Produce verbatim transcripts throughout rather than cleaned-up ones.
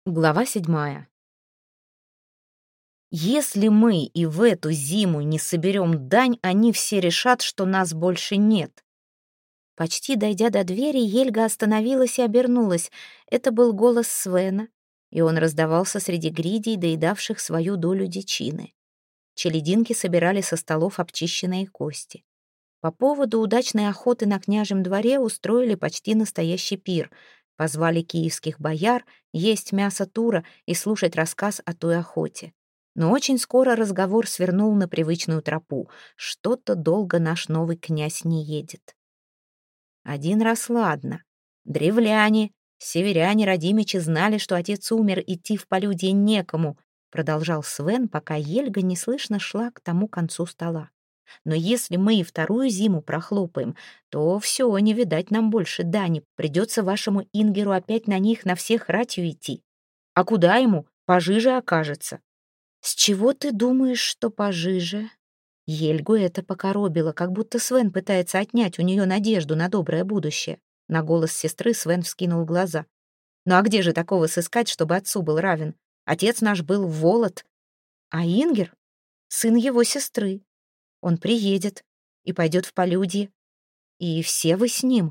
Глава седьмая. Если мы и в эту зиму не соберем дань, они все решат, что нас больше нет. Почти дойдя до двери, Ельга остановилась и обернулась. Это был голос Свена, и он раздавался среди гридей, доедавших свою долю дичины. Челединки собирали со столов обчищенные кости. По поводу удачной охоты на княжем дворе устроили почти настоящий пир. Позвали киевских бояр есть мясо тура и слушать рассказ о той охоте. Но очень скоро разговор свернул на привычную тропу. Что-то долго наш новый князь не едет. Один раз ладно. Древляне, северяне, родимичи знали, что отец умер, идти в полюдье некому, продолжал Свен, пока Ельга неслышно шла к тому концу стола. Но если мы и вторую зиму прохлопаем, то все, не видать нам больше дани. Придется вашему Ингеру опять на них на всех ратью идти. А куда ему? Пожиже окажется. С чего ты думаешь, что пожиже? Ельгу это покоробило, как будто Свен пытается отнять у нее надежду на доброе будущее. На голос сестры Свен вскинул глаза. Ну а где же такого сыскать, чтобы отцу был равен? Отец наш был волод, а Ингер — сын его сестры. Он приедет и пойдет в полюдье. И все вы с ним.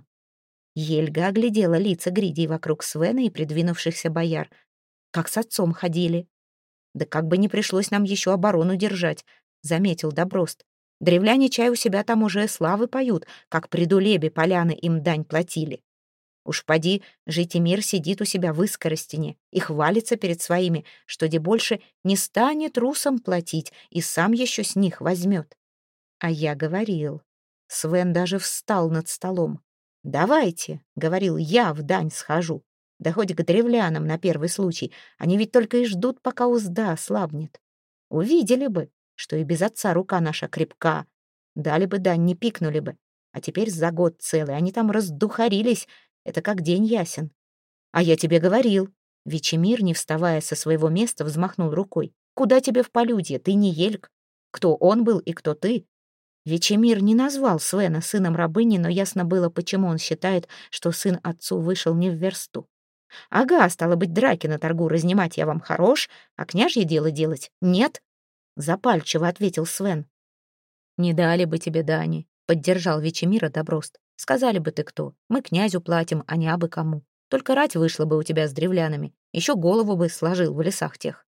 Ельга оглядела лица гридей вокруг Свена и придвинувшихся бояр. Как с отцом ходили. Да как бы не пришлось нам еще оборону держать, заметил Доброст. Древляне чай у себя там уже славы поют, как при Дулебе поляны им дань платили. Уж поди, Житимир сидит у себя в Искоростине и хвалится перед своими, что де больше не станет русам платить и сам еще с них возьмет. А я говорил. Свен даже встал над столом. «Давайте», — говорил, — «я в дань схожу. Да хоть к древлянам на первый случай. Они ведь только и ждут, пока узда ослабнет. Увидели бы, что и без отца рука наша крепка. Дали бы дань, не пикнули бы. А теперь за год целый они там раздухарились. Это как день ясен. А я тебе говорил». Вечемир, не вставая со своего места, взмахнул рукой. «Куда тебе в полюдье? Ты не Ельг. Кто он был и кто ты?» Вечемир не назвал Свена сыном рабыни, но ясно было, почему он считает, что сын отцу вышел не в версту. «Ага, стало быть, драки на торгу разнимать я вам хорош, а княжье дело делать нет?» Запальчиво ответил Свен. «Не дали бы тебе дани», — поддержал Вечемира Доброст. «Сказали бы ты кто. Мы князю платим, а не абы кому. Только рать вышла бы у тебя с древлянами. Еще голову бы сложил в лесах тех.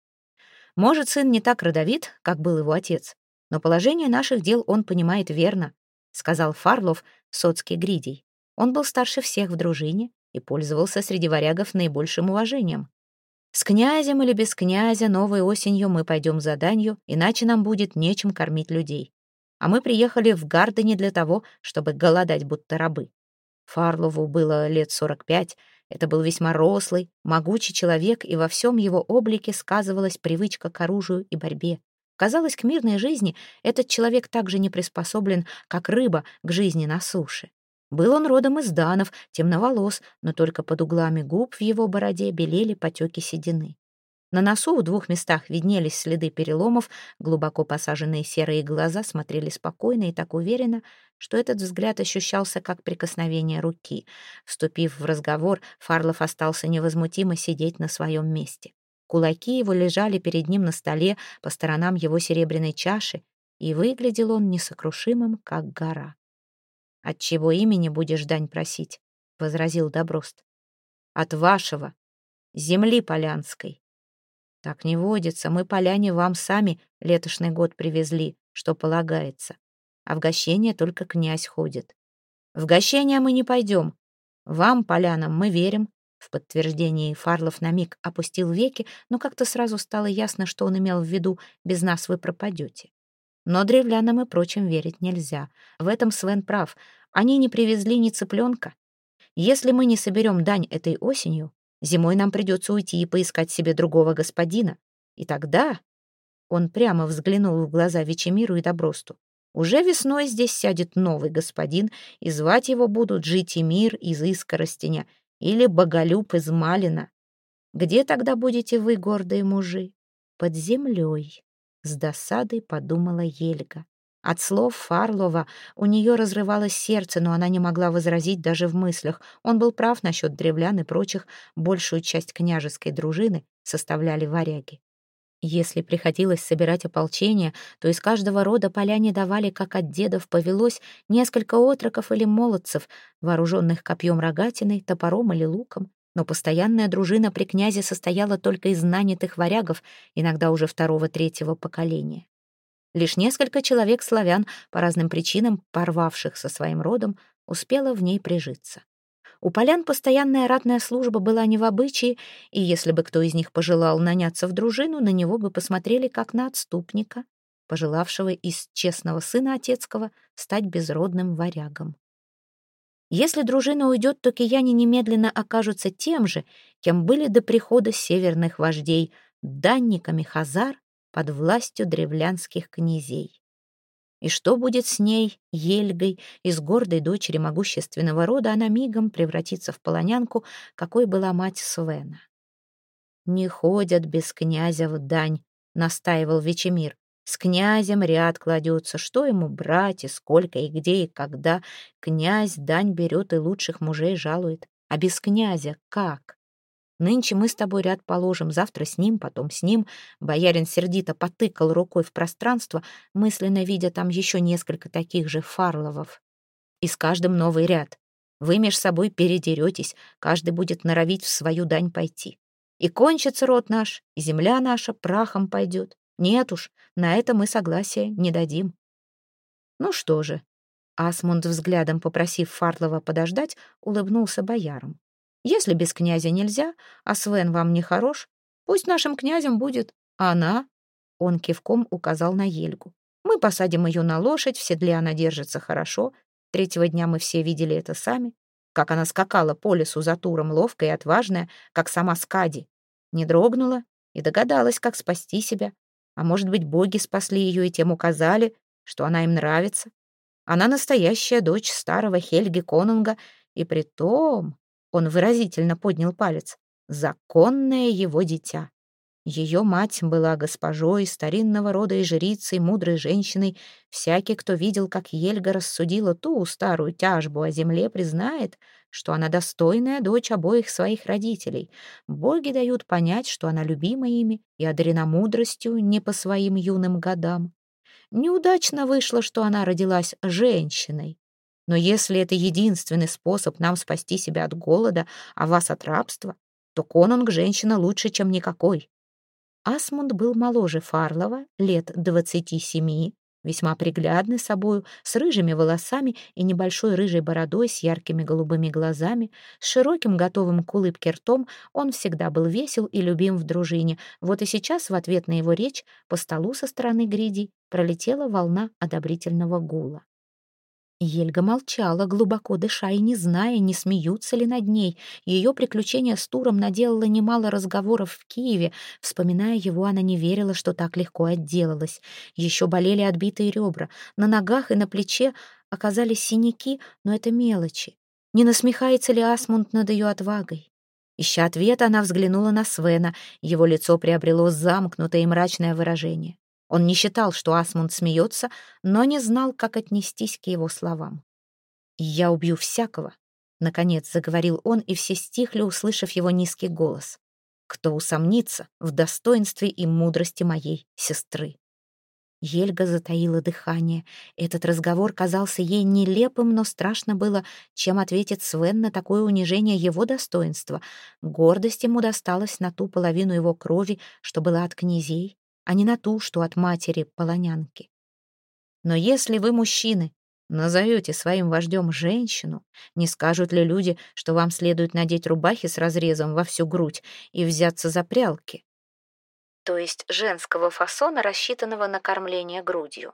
Может, сын не так родовит, как был его отец, но положение наших дел он понимает верно», — сказал Фарлов, соцкий гридий. Он был старше всех в дружине и пользовался среди варягов наибольшим уважением. «С князем или без князя новой осенью мы пойдем за данью, иначе нам будет нечем кормить людей. А мы приехали в Гарды не для того, чтобы голодать, будто рабы». Фарлову было лет сорок пять. Это был весьма рослый, могучий человек, и во всем его облике сказывалась привычка к оружию и борьбе. Казалось, к мирной жизни этот человек так же не приспособлен, как рыба к жизни на суше. Был он родом из данов, темноволос, но только под углами губ в его бороде белели потеки седины. На носу в двух местах виднелись следы переломов, глубоко посаженные серые глаза смотрели спокойно и так уверенно, что этот взгляд ощущался как прикосновение руки. Вступив в разговор, Фарлов остался невозмутимо сидеть на своем месте. Кулаки его лежали перед ним на столе, по сторонам его серебряной чаши, и выглядел он несокрушимым, как гора. «От чего имени будешь дань просить?» — возразил Доброст. «От вашего, земли полянской». «Так не водится, мы, поляне, вам сами летошный год привезли, что полагается. А в гощение только князь ходит. В гощение мы не пойдем. Вам, полянам, мы верим». В подтверждении Фарлов на миг опустил веки, но как-то сразу стало ясно, что он имел в виду «без нас вы пропадете». Но древлянам и прочим верить нельзя. В этом Свен прав. Они не привезли ни цыпленка. Если мы не соберем дань этой осенью, зимой нам придется уйти и поискать себе другого господина. И тогда... Он прямо взглянул в глаза Вечемиру и Добросту. Уже весной здесь сядет новый господин, и звать его будут Житимир из Искоростеня или Боголюб из Малина. Где тогда будете вы, гордые мужи? Под землей. С досадой подумала Ельга. От слов Фарлова у нее разрывалось сердце, но она не могла возразить даже в мыслях. Он был прав насчет древлян и прочих, большую часть княжеской дружины составляли варяги. Если приходилось собирать ополчение, то из каждого рода поляне давали, как от дедов повелось, несколько отроков или молодцев, вооруженных копьем рогатиной, топором или луком. Но постоянная дружина при князе состояла только из нанятых варягов, иногда уже второго-третьего поколения. Лишь несколько человек славян, по разным причинам порвавших со своим родом, успело в ней прижиться. У полян постоянная ратная служба была не в обычае, и если бы кто из них пожелал наняться в дружину, на него бы посмотрели как на отступника, пожелавшего из честного сына отецкого стать безродным варягом. Если дружина уйдет, то кияне немедленно окажутся тем же, кем были до прихода северных вождей, данниками хазар под властью древлянских князей. И что будет с ней, Ельгой, из гордой дочери могущественного рода, она мигом превратится в полонянку, какой была мать Свена. «Не ходят без князя в дань», — настаивал Вечемир. «С князем ряд кладется, что ему брать, и сколько, и где, и когда. Князь дань берет и лучших мужей жалует. А без князя как? Нынче мы с тобой ряд положим, завтра с ним, потом с ним». Боярин сердито потыкал рукой в пространство, мысленно видя там еще несколько таких же Фарловов. «И с каждым новый ряд. Вы меж собой передеретесь, каждый будет норовить в свою дань пойти. И кончится род наш, и земля наша прахом пойдет. Нет уж, на это мы согласия не дадим». «Ну что же?» Асмунд, взглядом попросив Фарлова подождать, улыбнулся боярам. «Если без князя нельзя, а Свен вам не хорош, пусть нашим князем будет она». Он кивком указал на Ельгу. «Мы посадим ее на лошадь, в седле она держится хорошо. Третьего дня мы все видели это сами. Как она скакала по лесу за Туром, ловкая и отважная, как сама Скади. Не дрогнула и догадалась, как спасти себя. А может быть, боги спасли ее и тем указали, что она им нравится. Она настоящая дочь старого Хельги Конунга, и притом...» Он выразительно поднял палец. «Законное его дитя. Ее мать была госпожой старинного рода и жрицей, мудрой женщиной. Всякий, кто видел, как Ельга рассудила ту старую тяжбу о земле, признает, что она достойная дочь обоих своих родителей. Боги дают понять, что она любима ими и одарена мудростью не по своим юным годам. Неудачно вышло, что она родилась женщиной. Но если это единственный способ нам спасти себя от голода, а вас от рабства, то конунг женщина лучше, чем никакой». Асмунд был моложе Фарлова, лет двадцати семи, весьма приглядный собою, с рыжими волосами и небольшой рыжей бородой, с яркими голубыми глазами, с широким, готовым к улыбке ртом. Он всегда был весел и любим в дружине. Вот и сейчас, в ответ на его речь, по столу со стороны гряди пролетела волна одобрительного гула. Ельга молчала, глубоко дыша и не зная, не смеются ли над ней. Ее приключение с Туром наделало немало разговоров в Киеве. Вспоминая его, она не верила, что так легко отделалась. Еще болели отбитые ребра. На ногах и на плече оказались синяки, но это мелочи. Не насмехается ли Асмунд над ее отвагой? Ища ответа, она взглянула на Свена. Его лицо приобрело замкнутое и мрачное выражение. Он не считал, что Асмунд смеется, но не знал, как отнестись к его словам. «Я убью всякого», — наконец заговорил он, и все стихли, услышав его низкий голос. «Кто усомнится в достоинстве и мудрости моей сестры». Ельга затаила дыхание. Этот разговор казался ей нелепым, но страшно было, чем ответит Свен на такое унижение его достоинства. Гордость ему досталась на ту половину его крови, что была от князей, а не на ту, что от матери полонянки. «Но если вы, мужчины, назовете своим вождем женщину, не скажут ли люди, что вам следует надеть рубахи с разрезом во всю грудь и взяться за прялки?» То есть женского фасона, рассчитанного на кормление грудью.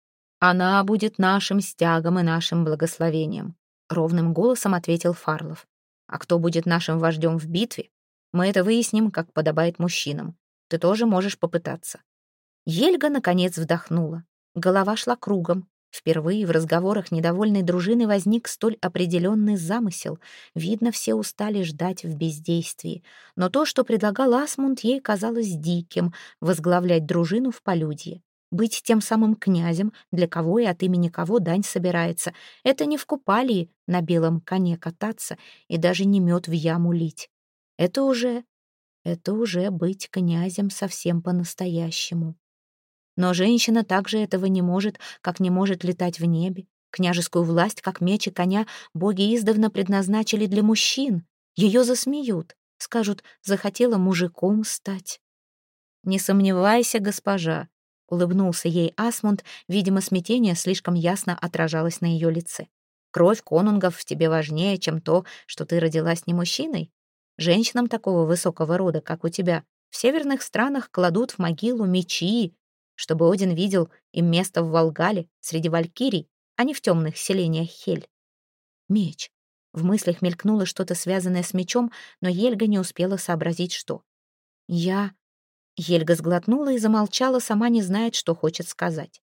«Она будет нашим стягом и нашим благословением», — ровным голосом ответил Фарлов. «А кто будет нашим вождем в битве? Мы это выясним, как подобает мужчинам. Ты тоже можешь попытаться». Ельга, наконец, вдохнула. Голова шла кругом. Впервые в разговорах недовольной дружины возник столь определенный замысел. Видно, все устали ждать в бездействии. Но то, что предлагал Асмунд, ей казалось диким — возглавлять дружину в полюдье. Быть тем самым князем, для кого и от имени кого дань собирается. Это не в купалии на белом коне кататься и даже не мед в яму лить. Это уже, это уже быть князем совсем по-настоящему. Но женщина также этого не может, как не может летать в небе. Княжескую власть, как меч и коня, боги издавна предназначили для мужчин. Ее засмеют, скажут, захотела мужиком стать. «Не сомневайся, госпожа», — улыбнулся ей Асмунд, видимо, смятение слишком ясно отражалось на ее лице. «Кровь конунгов в тебе важнее, чем то, что ты родилась не мужчиной. Женщинам такого высокого рода, как у тебя, в северных странах кладут в могилу мечи, чтобы Один видел им место в Волгале среди валькирий, а не в темных селениях Хель». Меч. В мыслях мелькнуло что-то, связанное с мечом, но Хельга не успела сообразить, что. «Я...» Хельга сглотнула и замолчала, сама не знает, что хочет сказать.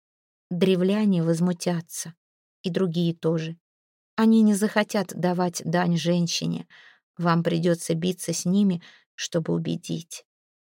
Древляне возмутятся. И другие тоже. Они не захотят давать дань женщине. Вам придется биться с ними, чтобы убедить.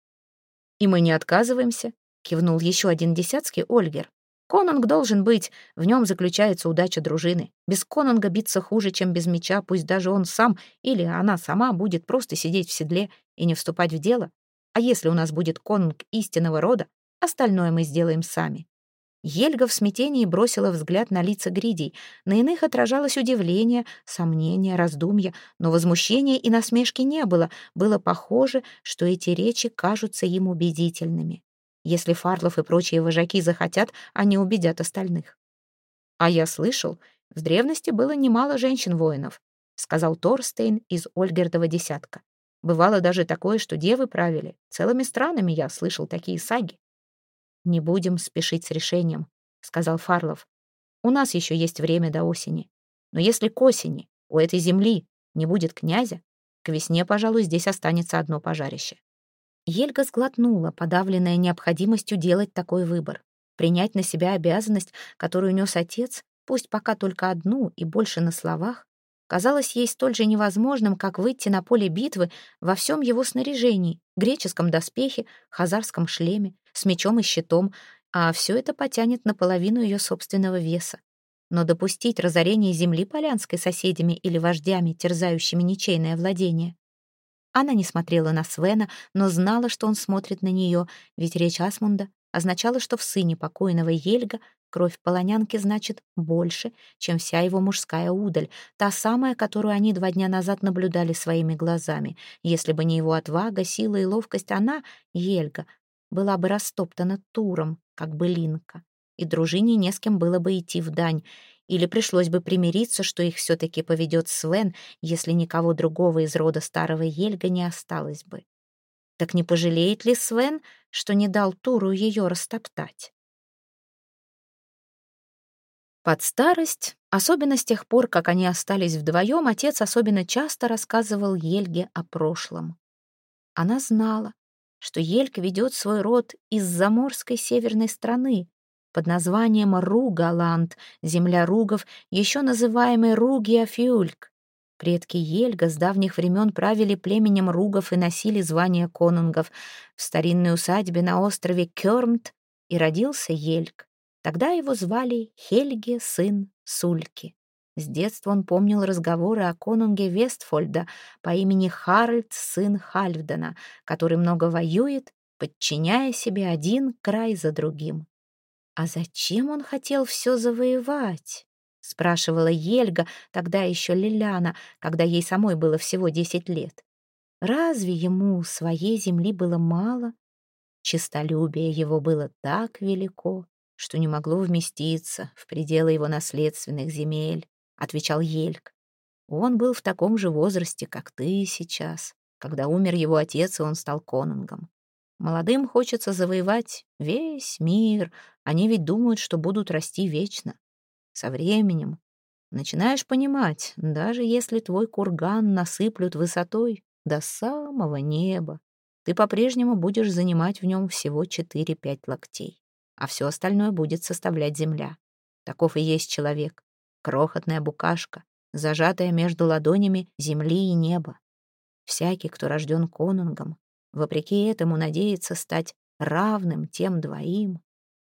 «И мы не отказываемся», — кивнул еще один десятский Ольгер. «Конунг должен быть, в нем заключается удача дружины. Без конунга биться хуже, чем без меча, пусть даже он сам или она сама будет просто сидеть в седле и не вступать в дело. А если у нас будет конунг истинного рода, остальное мы сделаем сами». Хельга в смятении бросила взгляд на лица гридей. На иных отражалось удивление, сомнение, раздумья, но возмущения и насмешки не было. Было похоже, что эти речи кажутся им убедительными. Если Фарлов и прочие вожаки захотят, они убедят остальных. «А я слышал, в древности было немало женщин-воинов», сказал Торстейн из Ольгердова десятка. «Бывало даже такое, что девы правили. Целыми странами я слышал такие саги». «Не будем спешить с решением», — сказал Фарлов. «У нас еще есть время до осени. Но если к осени у этой земли не будет князя, к весне, пожалуй, здесь останется одно пожарище». Хельга сглотнула, подавленная необходимостью делать такой выбор. Принять на себя обязанность, которую нес отец, пусть пока только одну и больше на словах, казалось ей столь же невозможным, как выйти на поле битвы во всем его снаряжении, греческом доспехе, хазарском шлеме, с мечом и щитом, а все это потянет наполовину ее собственного веса. Но допустить разорение земли полянской соседями или вождями, терзающими ничейное владение. Она не смотрела на Свена, но знала, что он смотрит на нее, ведь речь Асмунда означала, что в сыне покойного Хельга кровь полонянки значит больше, чем вся его мужская удаль, та самая, которую они два дня назад наблюдали своими глазами. Если бы не его отвага, сила и ловкость, она, Хельга, была бы растоптана туром, как былинка, и дружине не с кем было бы идти в дань, или пришлось бы примириться, что их все-таки поведет Свен, если никого другого из рода старого Хельга не осталось бы. Так не пожалеет ли Свен, что не дал Туру ее растоптать? Под старость, особенно с тех пор, как они остались вдвоем, отец особенно часто рассказывал Хельге о прошлом. Она знала, что Хельг ведет свой род из заморской северной страны под названием Ругаланд, земля ругов, еще называемый Ругиафюльк. Предки Хельга с давних времен правили племенем ругов и носили звание конунгов. В старинной усадьбе на острове Кёрмт и родился Хельг. Тогда его звали Хельги, сын Сульки. С детства он помнил разговоры о конунге Вестфольда по имени Харальд, сын Хальфдена, который много воюет, подчиняя себе один край за другим. «А зачем он хотел все завоевать?» — спрашивала Хельга, тогда еще Лиляна, когда ей самой было всего десять лет. Разве ему своей земли было мало? Честолюбие его было так велико, что не могло вместиться в пределы его наследственных земель, — отвечал Хельг. Он был в таком же возрасте, как ты сейчас, когда умер его отец, и он стал конунгом. Молодым хочется завоевать весь мир, они ведь думают, что будут расти вечно. Со временем начинаешь понимать, даже если твой курган насыплют высотой до самого неба, ты по-прежнему будешь занимать в нем всего четыре-пять локтей, а все остальное будет составлять земля. Таков и есть человек, крохотная букашка, зажатая между ладонями земли и неба. Всякий, кто рожден конунгом, вопреки этому надеется стать равным тем двоим.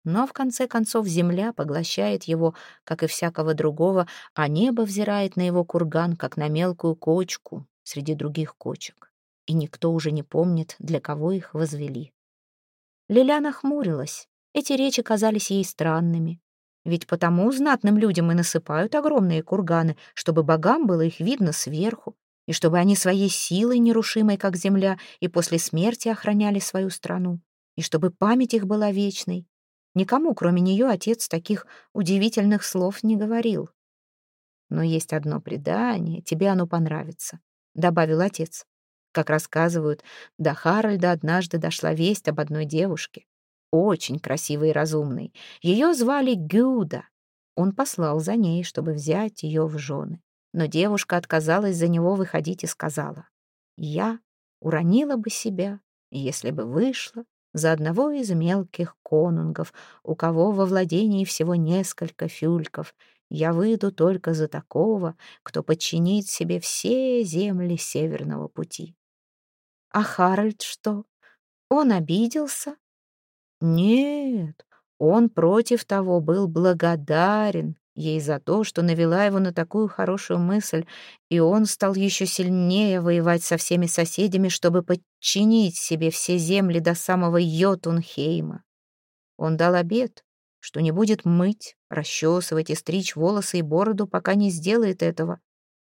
Но в конце концов земля поглощает его, как и всякого другого, а небо взирает на его курган, как на мелкую кочку среди других кочек. И никто уже не помнит, для кого их возвели. Лиляна хмурилась. Эти речи казались ей странными. Ведь потому знатным людям и насыпают огромные курганы, чтобы богам было их видно сверху, и чтобы они своей силой, нерушимой, как земля, и после смерти охраняли свою страну, и чтобы память их была вечной. Никому, кроме нее, отец таких удивительных слов не говорил. «Но есть одно предание, тебе оно понравится», — добавил отец. Как рассказывают, до Харальда однажды дошла весть об одной девушке, очень красивой и разумной. Ее звали Гюда. Он послал за ней, чтобы взять ее в жены. Но девушка отказалась за него выходить и сказала: «Я уронила бы себя, если бы вышла за одного из мелких конунгов, у кого во владении всего несколько фюльков. Я выйду только за такого, кто подчинит себе все земли Северного пути». А Харальд что? Он обиделся? Нет, он против того был благодарен ей за то, что навела его на такую хорошую мысль, и он стал еще сильнее воевать со всеми соседями, чтобы подчинить себе все земли до самого Йотунхейма. Он дал обет, что не будет мыть, расчесывать и стричь волосы и бороду, пока не сделает этого.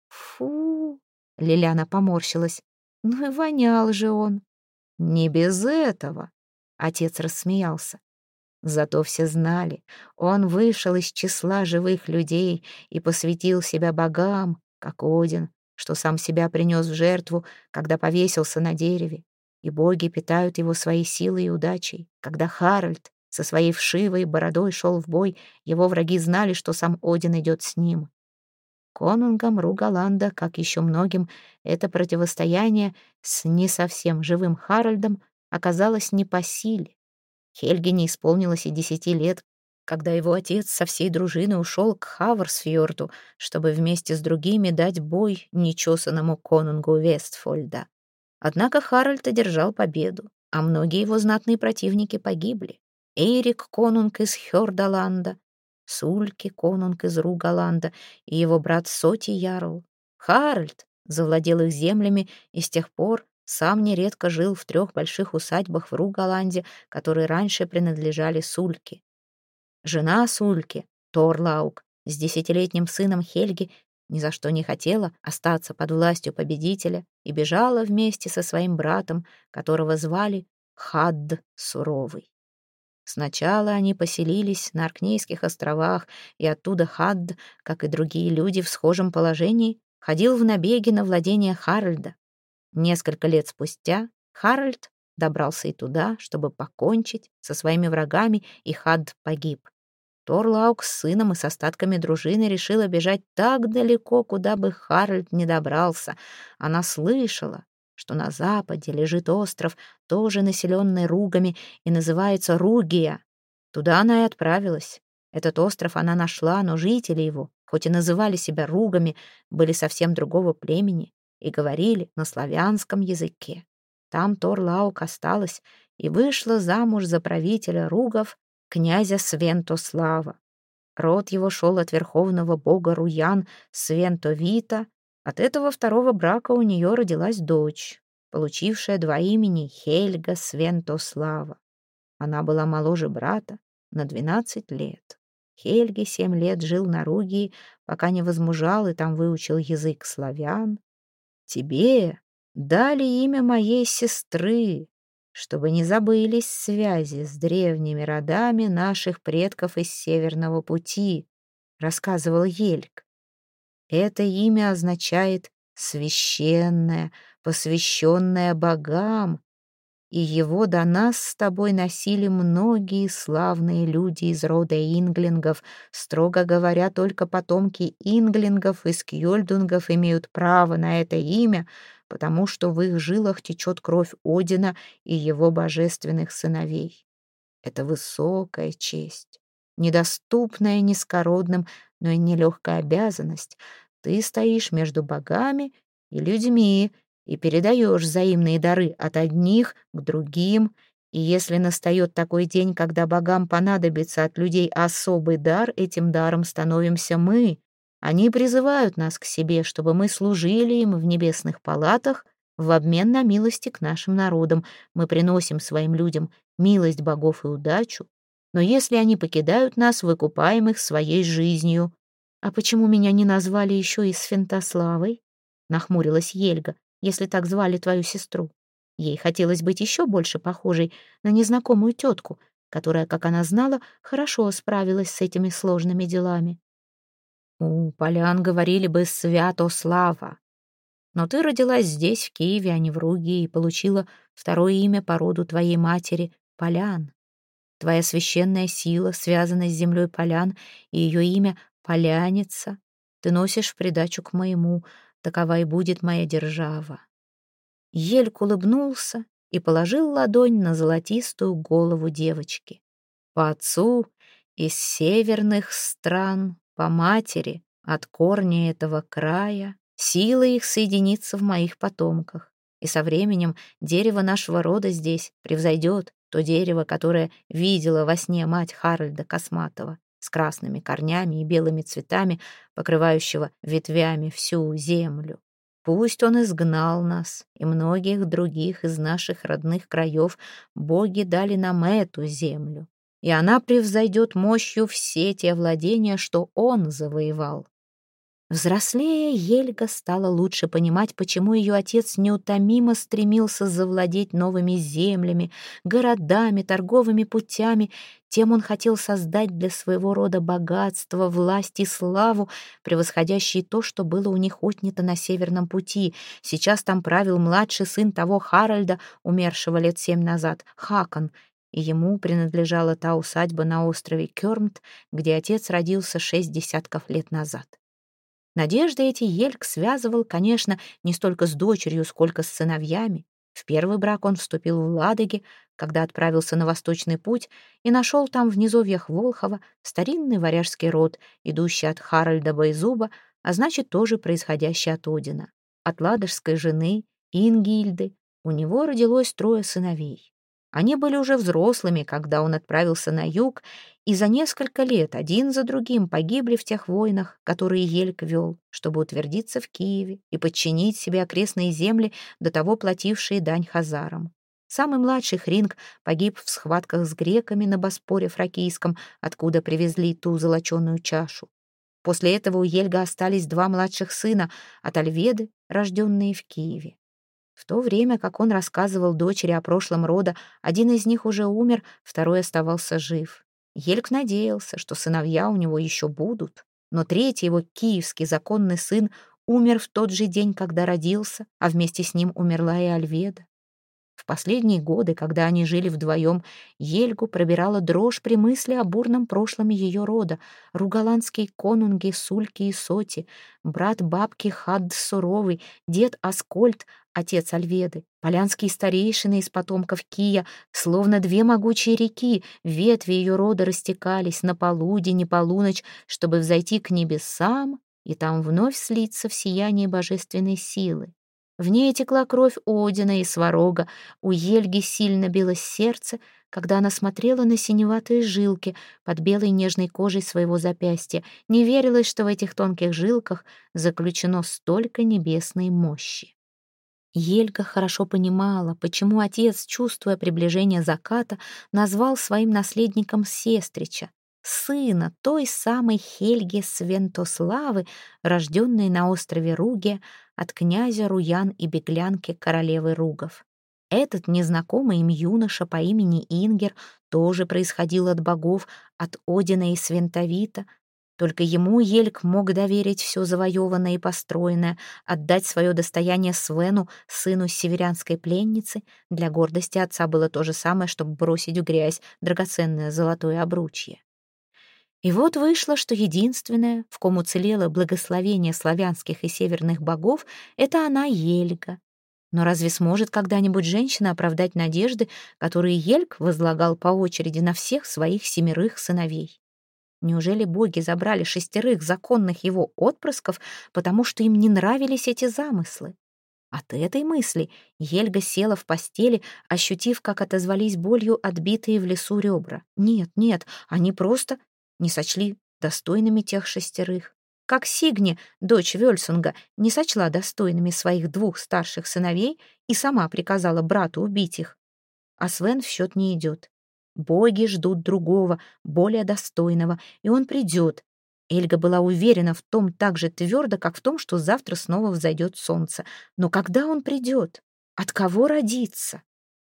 Фу! Лиляна поморщилась. Ну и вонял же он. Не без этого. Отец рассмеялся. Зато все знали, он вышел из числа живых людей и посвятил себя богам, как Один, что сам себя принес в жертву, когда повесился на дереве, и боги питают его своей силой и удачей. Когда Харальд со своей вшивой бородой шел в бой, его враги знали, что сам Один идет с ним. Конунгам Ругаланда, как еще многим, это противостояние с не совсем живым Харальдом оказалось не по силе. Хельге не исполнилось и десяти лет, когда его отец со всей дружиной ушел к Хаварсфьорду, чтобы вместе с другими дать бой нечесанному конунгу Вестфольда. Однако Харальд одержал победу, а многие его знатные противники погибли. Эйрик, конунг из Хёрдаланда, Сульки, конунг из Ругаланда, и его брат Соти Ярл. Харальд завладел их землями и с тех пор сам нередко жил в трех больших усадьбах в Ругаланде, которые раньше принадлежали Сульке. Жена Сульки, Торлаук, с десятилетним сыном Хельги ни за что не хотела остаться под властью победителя и бежала вместе со своим братом, которого звали Хадд Суровый. Сначала они поселились на Аркнейских островах, и оттуда Хадд, как и другие люди в схожем положении, ходил в набеги на владение Харальда. Несколько лет спустя Харальд добрался и туда, чтобы покончить со своими врагами, и Хадд погиб. Торлаук с сыном и с остатками дружины решила бежать так далеко, куда бы Харальд не добрался. Она слышала, что на западе лежит остров, тоже населенный ругами, и называется Ругия. Туда она и отправилась. Этот остров она нашла, но жители его, хоть и называли себя ругами, были совсем другого племени и говорили на славянском языке. Там Торлаук осталась и вышла замуж за правителя ругов, князя Свентослава. Род его шел от верховного бога Руян Свентовита. От этого второго брака у нее родилась дочь, получившая два имени Хельга Свентослава. Она была моложе брата на двенадцать лет. Хельги семь лет жил на Ругии, пока не возмужал и там выучил язык славян. Тебе дали имя моей сестры, чтобы не забылись связи с древними родами наших предков из Северного пути, рассказывал Хельг. Это имя означает «священное», посвященное богам, и его до нас с тобой носили многие славные люди из рода инглингов. Строго говоря, только потомки инглингов и скьёльдунгов имеют право на это имя, потому что в их жилах течет кровь Одина и его божественных сыновей. Это высокая честь, недоступная низкородным, но и нелегкая обязанность. Ты стоишь между богами и людьми и передаешь взаимные дары от одних к другим, И если настает такой день, когда богам понадобится от людей особый дар, этим даром становимся мы. Они призывают нас к себе, чтобы мы служили им в небесных палатах в обмен на милости к нашим народам. Мы приносим своим людям милость богов и удачу, но если они покидают нас, выкупаем их своей жизнью. «А почему меня не назвали еще и Святославой?» — нахмурилась Ельга, «если так звали твою сестру». Ей хотелось быть еще больше похожей на незнакомую тетку, которая, как она знала, хорошо справилась с этими сложными делами. «У полян говорили бы Святослава, но ты родилась здесь, в Киеве, а не в Руге, и получила второе имя по роду твоей матери — Полян. Твоя священная сила связана с землей Полян, и ее имя — Поляница. Ты носишь в придачу к моему, такова и будет моя держава». Ельк улыбнулся и положил ладонь на золотистую голову девочки. «По отцу из северных стран, по матери от корня этого края, сила их соединится в моих потомках, и со временем дерево нашего рода здесь превзойдет то дерево, которое видела во сне мать Харальда Косматова, с красными корнями и белыми цветами, покрывающего ветвями всю землю. Пусть он изгнал нас и многих других из наших родных краев, боги дали нам эту землю, и она превзойдет мощью все те владения, что он завоевал». Взрослея, Ельга стала лучше понимать, почему ее отец неутомимо стремился завладеть новыми землями, городами, торговыми путями. Тем он хотел создать для своего рода богатство, власть и славу, превосходящие то, что было у них отнято на Северном пути. Сейчас там правил младший сын того Харальда, умершего лет семь назад, Хакон, и ему принадлежала та усадьба на острове Кёрмт, где отец родился шесть десятков лет назад. Надежды эти Ельк связывал, конечно, не столько с дочерью, сколько с сыновьями. В первый брак он вступил в Ладоге, когда отправился на Восточный путь, и нашел там в низовьях Волхова старинный варяжский род, идущий от Харальда Байзуба, а значит, тоже происходящий от Одина. От ладожской жены Ингильды у него родилось трое сыновей. Они были уже взрослыми, когда он отправился на юг, и за несколько лет один за другим погибли в тех войнах, которые Ельк вел, чтобы утвердиться в Киеве и подчинить себе окрестные земли, до того платившие дань хазарам. Самый младший Хринг погиб в схватках с греками на Боспоре Фракийском, откуда привезли ту золоченую чашу. После этого у Ельга остались два младших сына от Альведы, рожденные в Киеве. В то время, как он рассказывал дочери о прошлом рода, один из них уже умер, второй оставался жив. Ельк надеялся, что сыновья у него еще будут, но третий, его киевский законный сын, умер в тот же день, когда родился, а вместе с ним умерла и Альведа. В последние годы, когда они жили вдвоем, Ельгу пробирала дрожь при мысли о бурном прошлом ее рода. Ругаландские конунги Сульки и Соти, брат бабки Хадд Суровый, дед Аскольд, отец Альведы, полянские старейшины из потомков Кия, словно две могучие реки, ветви ее рода растекались на полудень и полуночь, чтобы взойти к небесам и там вновь слиться в сиянии божественной силы. В ней текла кровь Одина и Сварога. У Ельги сильно билось сердце, когда она смотрела на синеватые жилки под белой нежной кожей своего запястья. Не верилось, что в этих тонких жилках заключено столько небесной мощи. Ельга хорошо понимала, почему отец, чувствуя приближение заката, назвал своим наследником Сестрича, сына той самой Хельги Свентославы, рожденной на острове Руге от князя Руян и беглянки королевы Ругов. Этот незнакомый им юноша по имени Ингер тоже происходил от богов, от Одина и Свентовита. Только ему Ельк мог доверить все завоеванное и построенное, отдать свое достояние Свену, сыну северянской пленницы. Для гордости отца было то же самое, чтобы бросить в грязь драгоценное золотое обручье. И вот вышло, что единственное, в ком уцелело благословение славянских и северных богов, это она, Ельга. Но разве сможет когда-нибудь женщина оправдать надежды, которые Ельг возлагал по очереди на всех своих семерых сыновей? Неужели боги забрали шестерых законных его отпрысков, потому что им не нравились эти замыслы? От этой мысли Хельга села в постели, ощутив, как отозвались болью отбитые в лесу ребра. Нет, нет, они просто не сочли достойными тех шестерых. Как Сигни, дочь Вельсунга, не сочла достойными своих двух старших сыновей и сама приказала брату убить их. А Свен в счет не идет. Боги ждут другого, более достойного, и он придет. Эльга была уверена в том так же твердо, как в том, что завтра снова взойдет солнце. Но когда он придет? От кого родится?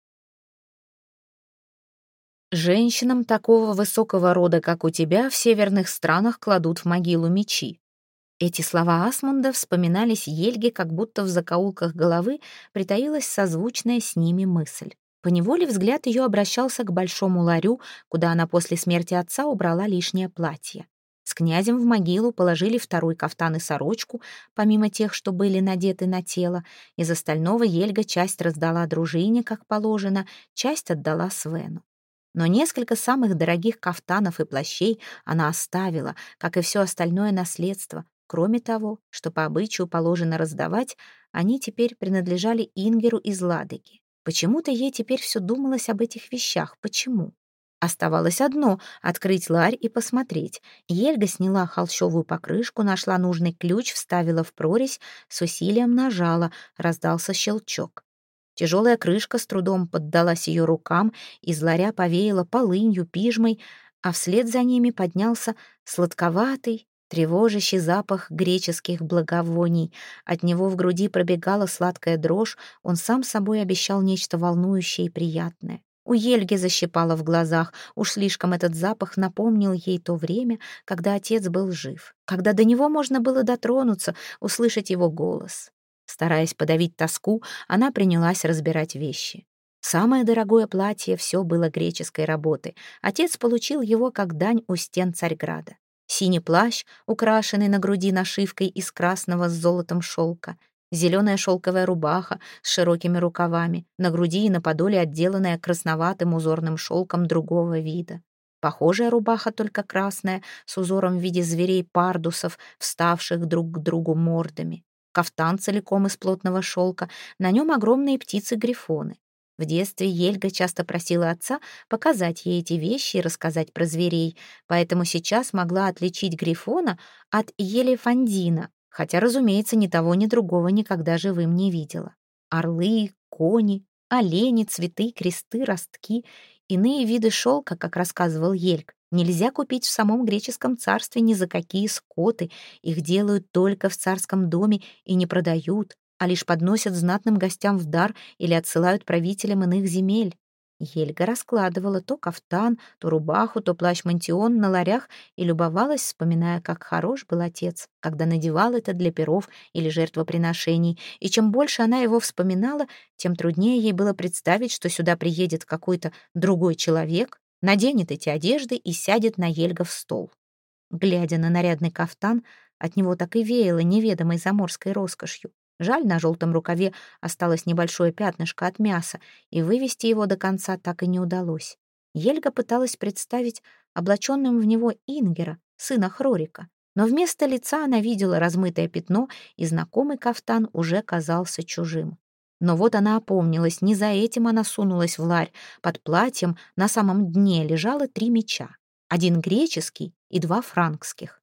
Женщинам такого высокого рода, как у тебя, в северных странах кладут в могилу мечи. Эти слова Асмунда вспоминались Ельге, как будто в закоулках головы притаилась созвучная с ними мысль. Поневоле взгляд ее обращался к большому ларю, куда она после смерти отца убрала лишнее платье. С князем в могилу положили второй кафтан и сорочку, помимо тех, что были надеты на тело. Из остального Ельга часть раздала дружине, как положено, часть отдала Свену. Но несколько самых дорогих кафтанов и плащей она оставила, как и все остальное наследство. Кроме того, что по обычаю положено раздавать, они теперь принадлежали Ингеру из Ладоги. Почему-то ей теперь все думалось об этих вещах. Почему? Оставалось одно — открыть ларь и посмотреть. Ельга сняла холщовую покрышку, нашла нужный ключ, вставила в прорезь, с усилием нажала, раздался щелчок. Тяжелая крышка с трудом поддалась ее рукам, из ларя повеяло полынью, пижмой, а вслед за ними поднялся сладковатый, тревожащий запах греческих благовоний. От него в груди пробегала сладкая дрожь, он сам собой обещал нечто волнующее и приятное. У Ельги защипало в глазах, уж слишком этот запах напомнил ей то время, когда отец был жив, когда до него можно было дотронуться, услышать его голос. Стараясь подавить тоску, она принялась разбирать вещи. Самое дорогое платье — все было греческой работы. Отец получил его как дань у стен Царьграда. Синий плащ, украшенный на груди нашивкой из красного с золотом шелка, зеленая шелковая рубаха с широкими рукавами, на груди и на подоле отделанная красноватым узорным шелком другого вида. Похожая рубаха, только красная, с узором в виде зверей-пардусов, вставших друг к другу мордами. Кафтан целиком из плотного шелка, на нем огромные птицы-грифоны. В детстве Ельга часто просила отца показать ей эти вещи и рассказать про зверей, поэтому сейчас могла отличить грифона от елефандина, хотя, разумеется, ни того, ни другого никогда живым не видела. Орлы, кони, олени, цветы, кресты, ростки, иные виды шелка, как рассказывал Ельг, нельзя купить в самом греческом царстве ни за какие скоты, их делают только в царском доме и не продают, а лишь подносят знатным гостям в дар или отсылают правителям иных земель. Хельга раскладывала то кафтан, то рубаху, то плащ-мантион на ларях и любовалась, вспоминая, как хорош был отец, когда надевал это для пиров или жертвоприношений, и чем больше она его вспоминала, тем труднее ей было представить, что сюда приедет какой-то другой человек, наденет эти одежды и сядет на Хельгов стол. Глядя на нарядный кафтан, от него так и веяло неведомой заморской роскошью. Жаль, на желтом рукаве осталось небольшое пятнышко от мяса, и вывести его до конца так и не удалось. Хельга пыталась представить облаченным в него Ингера, сына Хрорика, но вместо лица она видела размытое пятно, и знакомый кафтан уже казался чужим. Но вот она опомнилась, не за этим она сунулась в ларь. Под платьем на самом дне лежало три меча, один греческий и два франкских.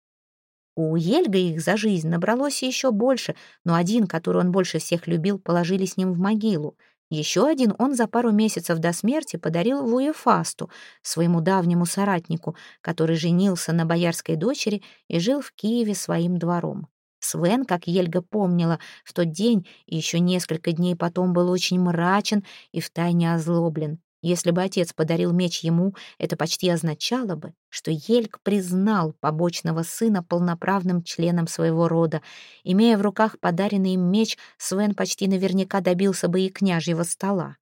У Хельга их за жизнь набралось еще больше, но один, который он больше всех любил, положили с ним в могилу. Еще один он за пару месяцев до смерти подарил Вуефасту, своему давнему соратнику, который женился на боярской дочери и жил в Киеве своим двором. Свен, как Хельга помнила, в тот день и еще несколько дней потом был очень мрачен и втайне озлоблен. Если бы отец подарил меч ему, это почти означало бы, что Хельг признал побочного сына полноправным членом своего рода. Имея в руках подаренный им меч, Свен почти наверняка добился бы и княжьего стола.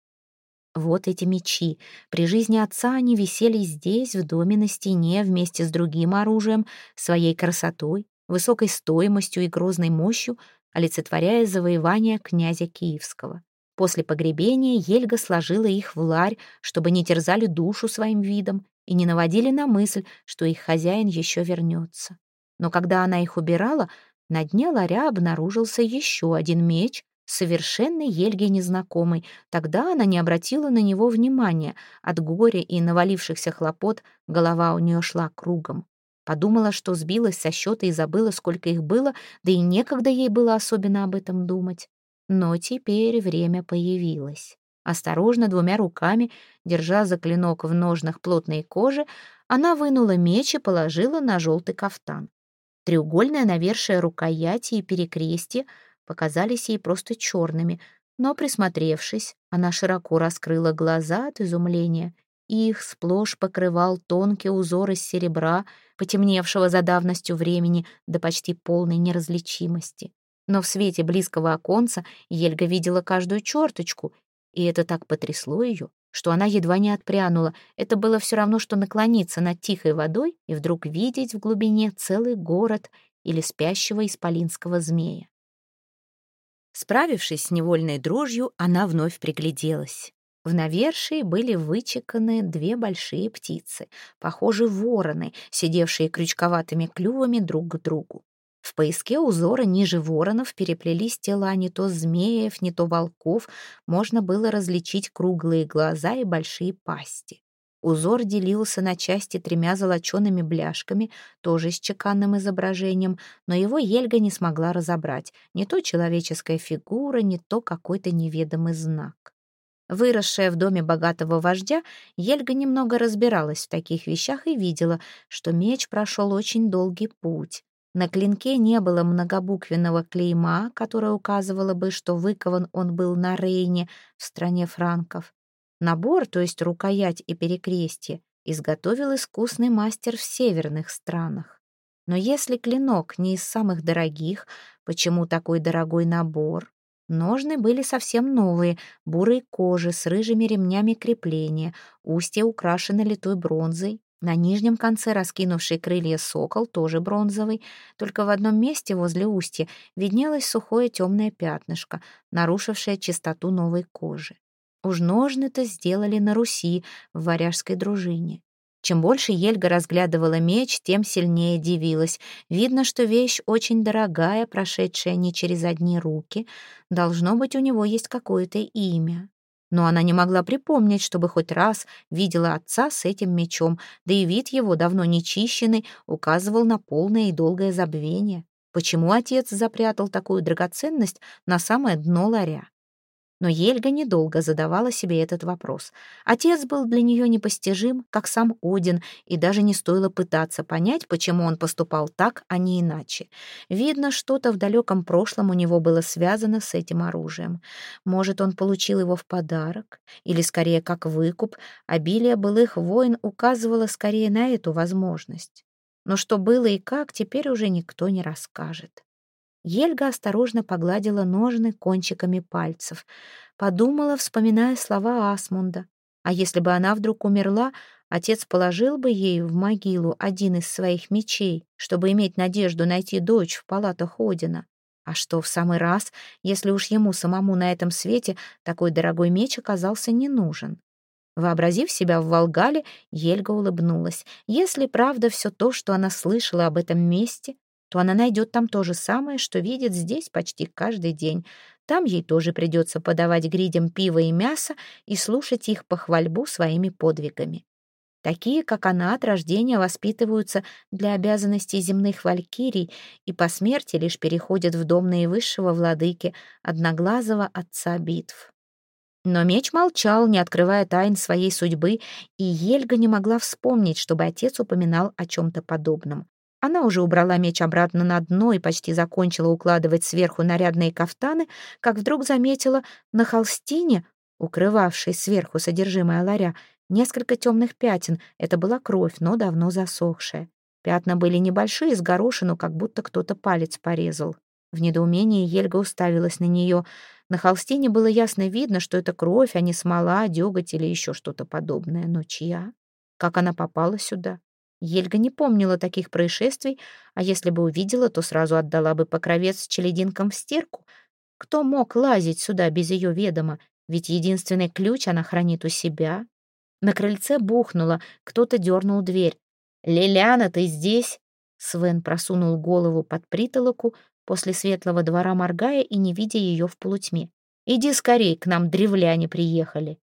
Вот эти мечи. При жизни отца они висели здесь, в доме на стене, вместе с другим оружием, своей красотой, высокой стоимостью и грозной мощью, олицетворяя завоевание князя Киевского. После погребения Хельга сложила их в ларь, чтобы не терзали душу своим видом и не наводили на мысль, что их хозяин еще вернется. Но когда она их убирала, на дне ларя обнаружился еще один меч совершенно Ельге незнакомый. Тогда она не обратила на него внимания. От горя и навалившихся хлопот голова у нее шла кругом. Подумала, что сбилась со счета и забыла, сколько их было, да и некогда ей было особенно об этом думать. Но теперь время появилось. Осторожно, двумя руками, держа за клинок в ножнах плотной кожи, она вынула меч и положила на желтый кафтан. Треугольное навершие рукояти и перекрестье показались ей просто черными, но, присмотревшись, она широко раскрыла глаза от изумления. Их сплошь покрывал тонкий узор из серебра, потемневшего за давностью времени до почти полной неразличимости. Но в свете близкого оконца Ельга видела каждую черточку, и это так потрясло ее, что она едва не отпрянула. Это было все равно, что наклониться над тихой водой и вдруг видеть в глубине целый город или спящего исполинского змея. Справившись с невольной дрожью, она вновь пригляделась. В навершии были вычеканы две большие птицы, похожие вороны, сидевшие крючковатыми клювами друг к другу. В пояске узора ниже воронов переплелись тела не то змеев, не то волков, можно было различить круглые глаза и большие пасти. Узор делился на части тремя золочеными бляшками, тоже с чеканным изображением, но его Ельга не смогла разобрать. Не то человеческая фигура, не то какой-то неведомый знак. Выросшая в доме богатого вождя, Ельга немного разбиралась в таких вещах и видела, что меч прошел очень долгий путь. На клинке не было многобуквенного клейма, которое указывало бы, что выкован он был на Рейне, в стране франков. Набор, то есть рукоять и перекрестье, изготовил искусный мастер в северных странах. Но если клинок не из самых дорогих, почему такой дорогой набор? Ножны были совсем новые, бурой кожи с рыжими ремнями крепления, устья украшены литой бронзой. На нижнем конце раскинувший крылья сокол, тоже бронзовый, только в одном месте возле устья виднелось сухое темное пятнышко, нарушившее чистоту новой кожи. Уж ножны-то сделали на Руси, в варяжской дружине. Чем больше Ельга разглядывала меч, тем сильнее дивилась. Видно, что вещь очень дорогая, прошедшая не через одни руки. Должно быть, у него есть какое-то имя. Но она не могла припомнить, чтобы хоть раз видела отца с этим мечом, да и вид его, давно нечищенный, указывал на полное и долгое забвение. Почему отец запрятал такую драгоценность на самое дно ларя? Но Ельга недолго задавала себе этот вопрос. Отец был для нее непостижим, как сам Один, и даже не стоило пытаться понять, почему он поступал так, а не иначе. Видно, что-то в далеком прошлом у него было связано с этим оружием. Может, он получил его в подарок, или скорее как выкуп. Обилие былых войн указывало скорее на эту возможность. Но что было и как, теперь уже никто не расскажет. Ельга осторожно погладила ножны кончиками пальцев. Подумала, вспоминая слова Асмунда. А если бы она вдруг умерла, отец положил бы ей в могилу один из своих мечей, чтобы иметь надежду найти дочь в палатах Одина. А что в самый раз, если уж ему самому на этом свете такой дорогой меч оказался не нужен? Вообразив себя в Волгале, Ельга улыбнулась. Если правда все то, что она слышала об этом месте, то она найдет там то же самое, что видит здесь почти каждый день. Там ей тоже придется подавать гридям пиво и мясо и слушать их похвальбу своими подвигами. Такие, как она, от рождения воспитываются для обязанностей земных валькирий и по смерти лишь переходят в дом наивысшего владыки, одноглазого отца битв. Но меч молчал, не открывая тайн своей судьбы, и Ельга не могла вспомнить, чтобы отец упоминал о чем-то подобном. Она уже убрала меч обратно на дно и почти закончила укладывать сверху нарядные кафтаны, как вдруг заметила на холстине, укрывавшей сверху содержимое ларя, несколько темных пятен. Это была кровь, но давно засохшая. Пятна были небольшие, с горошину, как будто кто-то палец порезал. В недоумении Ельга уставилась на нее. На холстине было ясно видно, что это кровь, а не смола, деготь или еще что-то подобное. Но чья? Как она попала сюда? Ельга не помнила таких происшествий, а если бы увидела, то сразу отдала бы покровец челединкам в стирку. Кто мог лазить сюда без ее ведома? Ведь единственный ключ она хранит у себя. На крыльце бухнуло, кто-то дернул дверь. «Лиляна, ты здесь?» Свен просунул голову под притолоку, после светлого двора моргая и не видя ее в полутьме. «Иди скорей, к нам древляне приехали».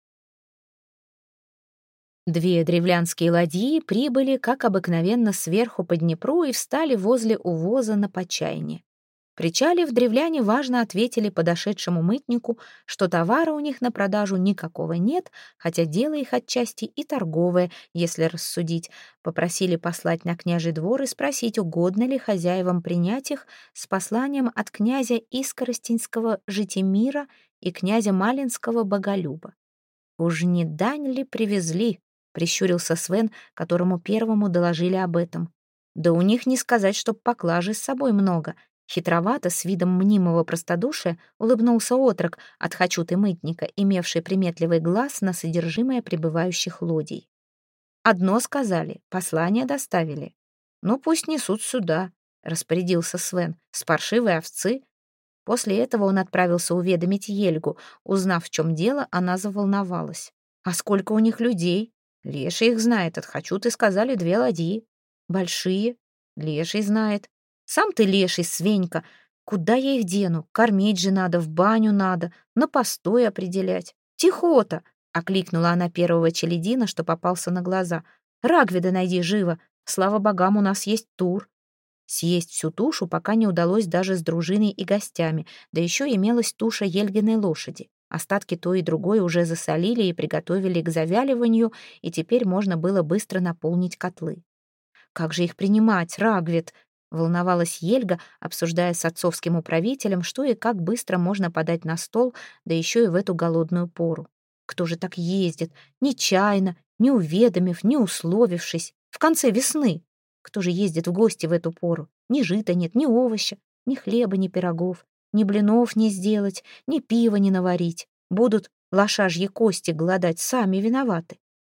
Две древлянские ладьи прибыли, как обыкновенно, сверху по Днепру и встали возле увоза на Почайне. Причалив, древляне важно ответили подошедшему мытнику, что товара у них на продажу никакого нет, хотя дело их отчасти и торговое, если рассудить. Попросили послать на княжий двор и спросить, угодно ли хозяевам принять их с посланием от князя Искоростенского Житимира и князя Малинского Боголюба. «Уж не дань ли привезли?» — прищурился Свен, которому первому доложили об этом. «Да у них не сказать, чтоб поклажи с собой много». Хитровато, с видом мнимого простодушия, улыбнулся отрок от хачуты мытника, имевший приметливый глаз на содержимое прибывающих лодий. «Одно сказали, послание доставили. Ну, пусть несут сюда», — распорядился Свен, — «с паршивой овцы». После этого он отправился уведомить Ельгу. Узнав, в чем дело, она заволновалась. «А сколько у них людей?» «Леший их знает, от хачуты сказали две ладьи». «Большие?» «Леший знает». «Сам ты леший, свенька. Куда я их дену? Кормить же надо, в баню надо, на постой определять». «Тихота!» — окликнула она первого челядина, что попался на глаза. «Рагведа найди живо. Слава богам, у нас есть тур». Съесть всю тушу пока не удалось даже с дружиной и гостями, да еще имелась туша Ельгиной лошади. Остатки то и другой уже засолили и приготовили к завяливанию, и теперь можно было быстро наполнить котлы. «Как же их принимать, Рагвед?» — волновалась Ельга, обсуждая с отцовским управителем, что и как быстро можно подать на стол, да еще и в эту голодную пору. Кто же так ездит, нечаянно, не уведомив, не условившись, в конце весны? Кто же ездит в гости в эту пору? Ни жита нет, ни овоща, ни хлеба, ни пирогов, ни блинов не сделать, ни пива не наварить. Будут лошажьи кости голодать, сами виноваты.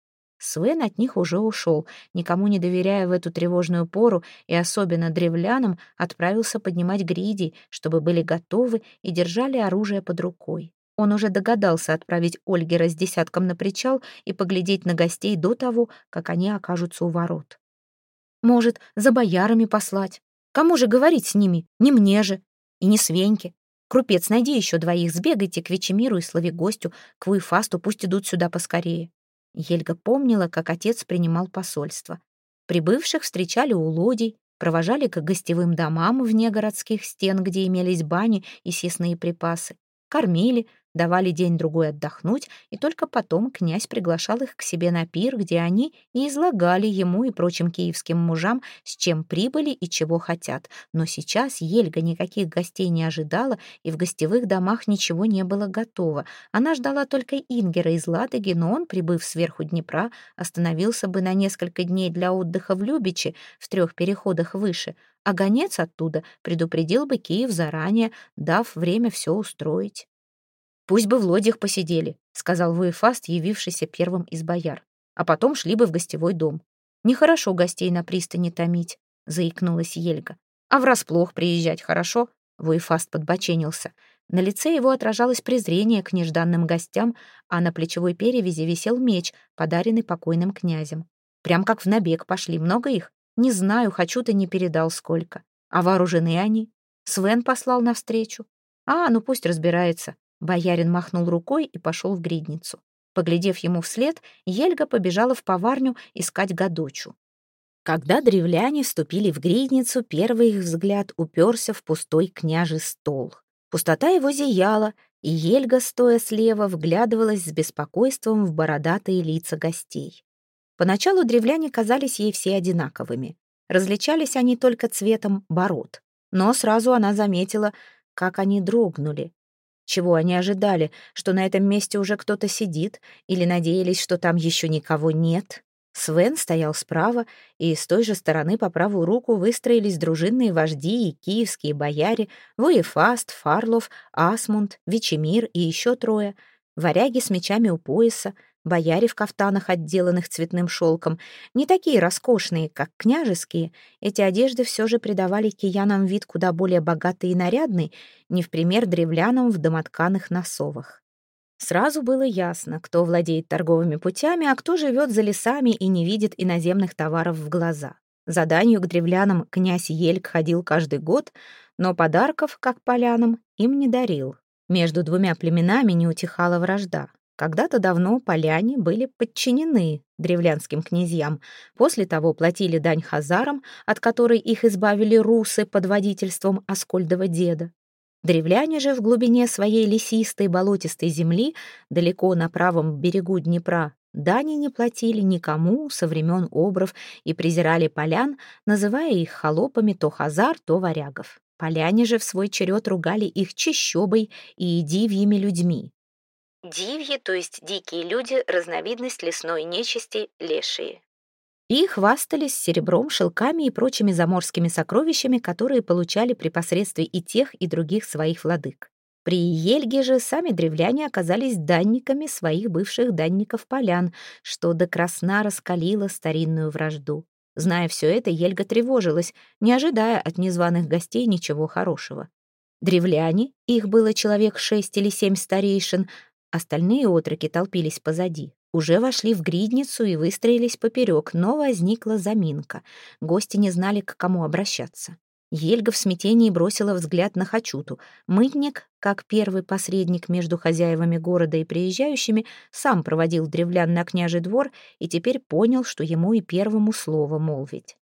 Свен от них уже ушел, никому не доверяя в эту тревожную пору, и особенно древлянам отправился поднимать гридей, чтобы были готовы и держали оружие под рукой. Он уже догадался отправить Ольгера с десятком на причал и поглядеть на гостей до того, как они окажутся у ворот. Может, за боярами послать? Кому же говорить с ними? Не мне же. И не Свеньке. Крупец, найди еще двоих, сбегайте к Вечемиру и Славигостю, к Вуефасту, пусть идут сюда поскорее. Ельга помнила, как отец принимал посольство. Прибывших встречали у лодий, провожали к гостевым домам вне городских стен, где имелись бани и съестные припасы, кормили, давали день-другой отдохнуть, и только потом князь приглашал их к себе на пир, где они и излагали ему и прочим киевским мужам, с чем прибыли и чего хотят. Но сейчас Ельга никаких гостей не ожидала, и в гостевых домах ничего не было готово. Она ждала только Ингера из Ладоги, но он, прибыв сверху Днепра, остановился бы на несколько дней для отдыха в Любиче, в трех переходах выше, а гонец оттуда предупредил бы Киев заранее, дав время все устроить. «Пусть бы в лодьях посидели», — сказал Вуефаст, явившийся первым из бояр. «А потом шли бы в гостевой дом. Нехорошо гостей на пристани томить», — заикнулась Ельга. «А врасплох приезжать хорошо?» — Вуефаст подбоченился. На лице его отражалось презрение к нежданным гостям, а на плечевой перевязи висел меч, подаренный покойным князем. Прям как в набег пошли. Много их? Не знаю, хочу-то не передал сколько. А вооружены они? Свен послал навстречу. А, ну пусть разбирается. Боярин махнул рукой и пошел в гридницу. Поглядев ему вслед, Ельга побежала в поварню искать Гадочу. Когда древляне вступили в гридницу, первый их взгляд уперся в пустой княжий стол. Пустота его зияла, и Ельга, стоя слева, вглядывалась с беспокойством в бородатые лица гостей. Поначалу древляне казались ей все одинаковыми. Различались они только цветом бород. Но сразу она заметила, как они дрогнули. Чего они ожидали, что на этом месте уже кто-то сидит, или надеялись, что там еще никого нет? Свен стоял справа, и с той же стороны по правую руку выстроились дружинные вожди и киевские бояре, Вуефаст, Фарлов, Асмунд, Вечемир и еще трое, варяги с мечами у пояса, бояре в кафтанах, отделанных цветным шелком, не такие роскошные, как княжеские. Эти одежды все же придавали киянам вид куда более богатый и нарядный, не в пример древлянам в домотканых носовах. Сразу было ясно, кто владеет торговыми путями, а кто живет за лесами и не видит иноземных товаров в глаза. За данью к древлянам князь Ельг ходил каждый год, но подарков, как полянам, им не дарил. Между двумя племенами не утихала вражда. Когда-то давно поляне были подчинены древлянским князьям, после того платили дань хазарам, от которой их избавили русы под водительством Аскольдова деда. Древляне же в глубине своей лесистой болотистой земли, далеко на правом берегу Днепра, дани не платили никому со времен обров и презирали полян, называя их холопами то хазар, то варягов. Поляне же в свой черед ругали их чащобой и дивьими людьми. Дивьи, то есть дикие люди, разновидность лесной нечисти лешие. И хвастались серебром, шелками и прочими заморскими сокровищами, которые получали при посредстве и тех, и других своих владык. При Ельге же сами древляне оказались данниками своих бывших данников-полян, что до красна раскалило старинную вражду. Зная все это, Ельга тревожилась, не ожидая от незваных гостей ничего хорошего. Древляне, их было человек шесть или семь старейшин, остальные отроки толпились позади, уже вошли в гридницу и выстроились поперек, но возникла заминка. Гости не знали, к кому обращаться. Ельга в смятении бросила взгляд на Хачуту. Мытник, как первый посредник между хозяевами города и приезжающими, сам проводил древлян на княжий двор и теперь понял, что ему и первому слово молвить.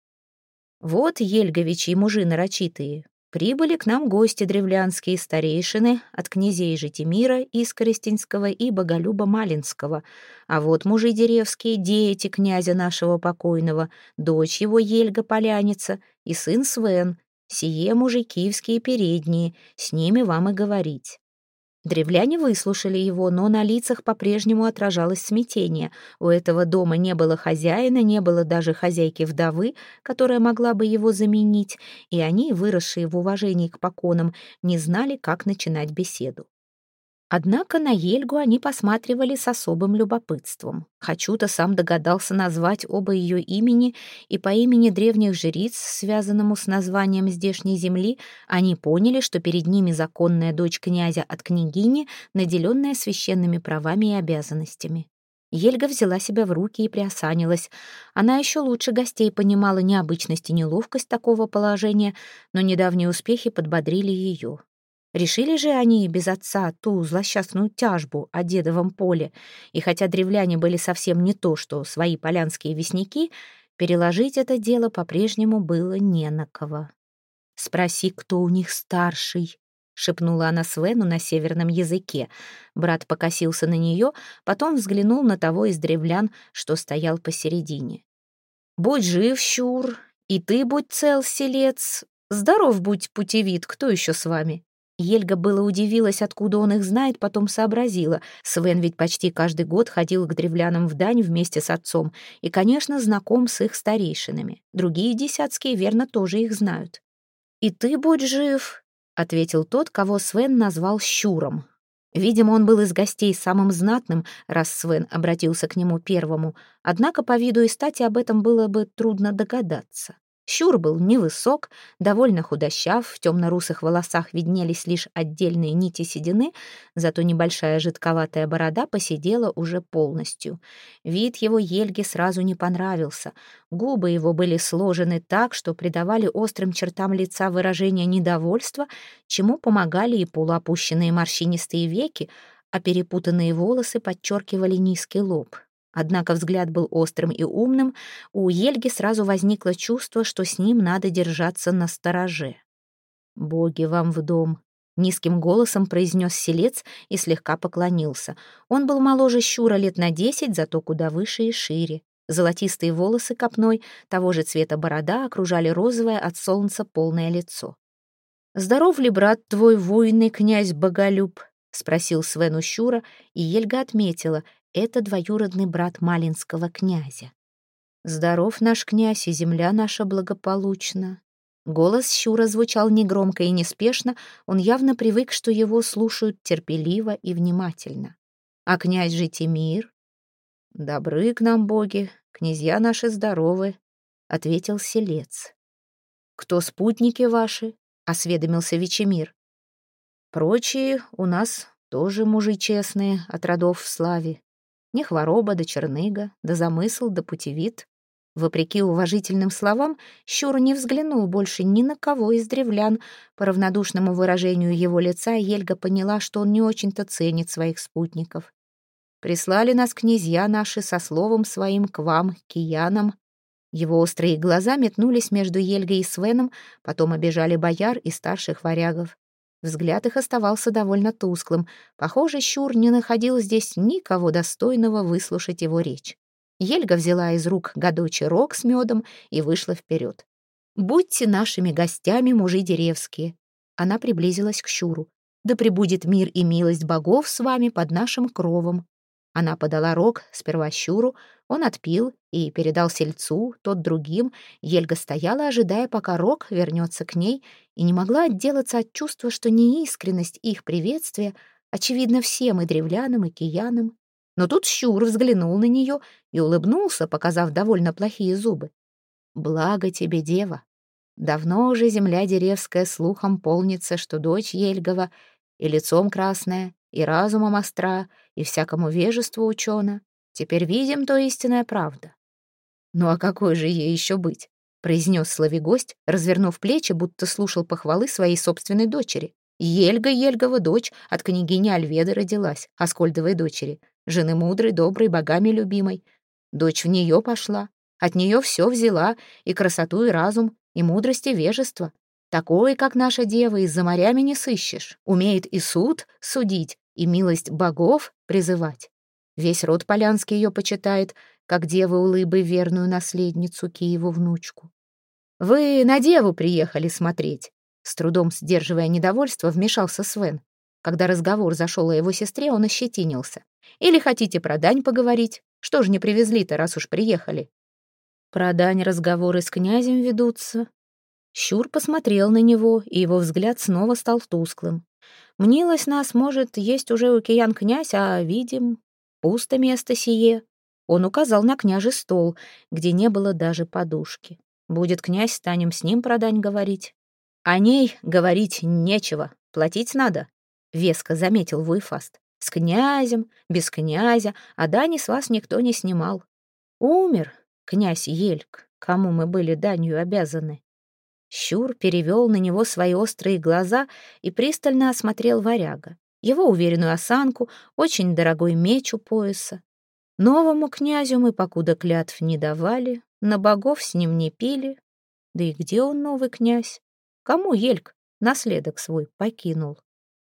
«Вот, Ельговичи и мужи нарочитые, прибыли к нам гости древлянские старейшины от князей Житимира Искоростенского и Боголюба Малинского, а вот мужи деревские, дети князя нашего покойного, дочь его Ельга Поляница и сын Свен, сие мужи киевские передние, с ними вам и говорить». Древляне выслушали его, но на лицах по-прежнему отражалось смятение. У этого дома не было хозяина, не было даже хозяйки-вдовы, которая могла бы его заменить, и они, выросшие в уважении к поконам, не знали, как начинать беседу. Однако на Ельгу они посматривали с особым любопытством. Хачута сам догадался назвать оба ее имени, и по имени древних жриц, связанному с названием здешней земли, они поняли, что перед ними законная дочь князя от княгини, наделенная священными правами и обязанностями. Ельга взяла себя в руки и приосанилась. Она еще лучше гостей понимала необычность и неловкость такого положения, но недавние успехи подбодрили ее. Решили же они без отца ту злосчастную тяжбу о дедовом поле, и хотя древляне были совсем не то, что свои полянские вестняки, переложить это дело по-прежнему было не на кого. «Спроси, кто у них старший», — шепнула она Свену на северном языке. Брат покосился на нее, потом взглянул на того из древлян, что стоял посередине. «Будь жив, Щур, и ты будь цел, селец. Здоров будь, путевид, кто еще с вами?» Ельга было удивилась, откуда он их знает, потом сообразила. Свен ведь почти каждый год ходил к древлянам в дань вместе с отцом и, конечно, знаком с их старейшинами. Другие десятские, верно, тоже их знают. «И ты будь жив», — ответил тот, кого Свен назвал Щуром. Видимо, он был из гостей самым знатным, раз Свен обратился к нему первому, однако по виду и стати об этом было бы трудно догадаться. Щур был невысок, довольно худощав, в темно-русых волосах виднелись лишь отдельные нити седины, зато небольшая жидковатая борода поседела уже полностью. Вид его Ельге сразу не понравился. Губы его были сложены так, что придавали острым чертам лица выражение недовольства, чему помогали и полуопущенные морщинистые веки, а перепутанные волосы подчеркивали низкий лоб. Однако взгляд был острым и умным, у Ельги сразу возникло чувство, что с ним надо держаться настороже. «Боги вам в дом», — низким голосом произнес селец и слегка поклонился. Он был моложе Щура лет на десять, зато куда выше и шире. Золотистые волосы копной, того же цвета борода окружали розовое от солнца полное лицо. «Здоров ли, брат твой, воинный князь Боголюб?» — спросил Свен у Щура, и Ельга отметила — это двоюродный брат малинского князя. «Здоров наш князь, и земля наша благополучна». Голос Щура звучал негромко и неспешно, он явно привык, что его слушают терпеливо и внимательно. «А князь Житимир?» «Добры к нам боги, князья наши здоровы», — ответил селец. «Кто спутники ваши?» — осведомился Вечемир. «Прочие у нас тоже мужи честные, от родов в славе. Не хвороба, да черныга, да замысл, да путевид. Вопреки уважительным словам, Щур не взглянул больше ни на кого из древлян. По равнодушному выражению его лица Ельга поняла, что он не очень-то ценит своих спутников. «Прислали нас князья наши со словом своим к вам, киянам». Его острые глаза метнулись между Ельгой и Свеном, потом обежали бояр и старших варягов. Взгляд их оставался довольно тусклым. Похоже, Щур не находил здесь никого достойного выслушать его речь. Ельга взяла из рук гадучий рог с медом и вышла вперед. «Будьте нашими гостями, мужи деревские». Она приблизилась к Щуру. «Да пребудет мир и милость богов с вами под нашим кровом». Она подала рог сперва Щуру, он отпил и передал сельцу, тот другим. Ельга стояла, ожидая, пока рог вернется к ней, и не могла отделаться от чувства, что неискренность их приветствия очевидна всем и древлянам, и киянам. Но тут Щур взглянул на нее и улыбнулся, показав довольно плохие зубы. «Благо тебе, дева! Давно уже земля деревская слухом полнится, что дочь Ельгова и лицом красная, и разумом остра, и всякому вежеству учена. Теперь видим, то истинная правда». «Ну а какой же ей еще быть?» — произнес славигость, развернув плечи, будто слушал похвалы своей собственной дочери. «Ельга Ельгова дочь от княгини Альведы родилась, Аскольдовой дочери, жены мудрой, доброй, богами любимой. Дочь в нее пошла, от нее все взяла, и красоту, и разум, и мудрость, и вежество. Такой, как наша дева, и за морями не сыщешь. Умеет и суд судить, и милость богов призывать. Весь род полянский ее почитает, как девы улыбы верную наследницу Киеву внучку. Вы на деву приехали смотреть». С трудом сдерживая недовольство, вмешался Свен. Когда разговор зашел о его сестре, он ощетинился. «Или хотите про дань поговорить? Что ж не привезли-то, раз уж приехали?» «Про дань разговоры с князем ведутся». Щур посмотрел на него, и его взгляд снова стал тусклым. «Мнилось нас, может, есть уже у киян князь, а видим, пусто место сие». Он указал на княжий стол, где не было даже подушки. «Будет князь, станем с ним про дань говорить». «О ней говорить нечего, платить надо», — веско заметил Вуйфаст. «С князем, без князя, а дани с вас никто не снимал. Умер князь Ельг, кому мы были данью обязаны». Щур перевел на него свои острые глаза и пристально осмотрел варяга. Его уверенную осанку, очень дорогой меч у пояса. Новому князю мы покуда клятв не давали, на богов с ним не пили. Да и где он, новый князь? Кому Ельг наследок свой покинул?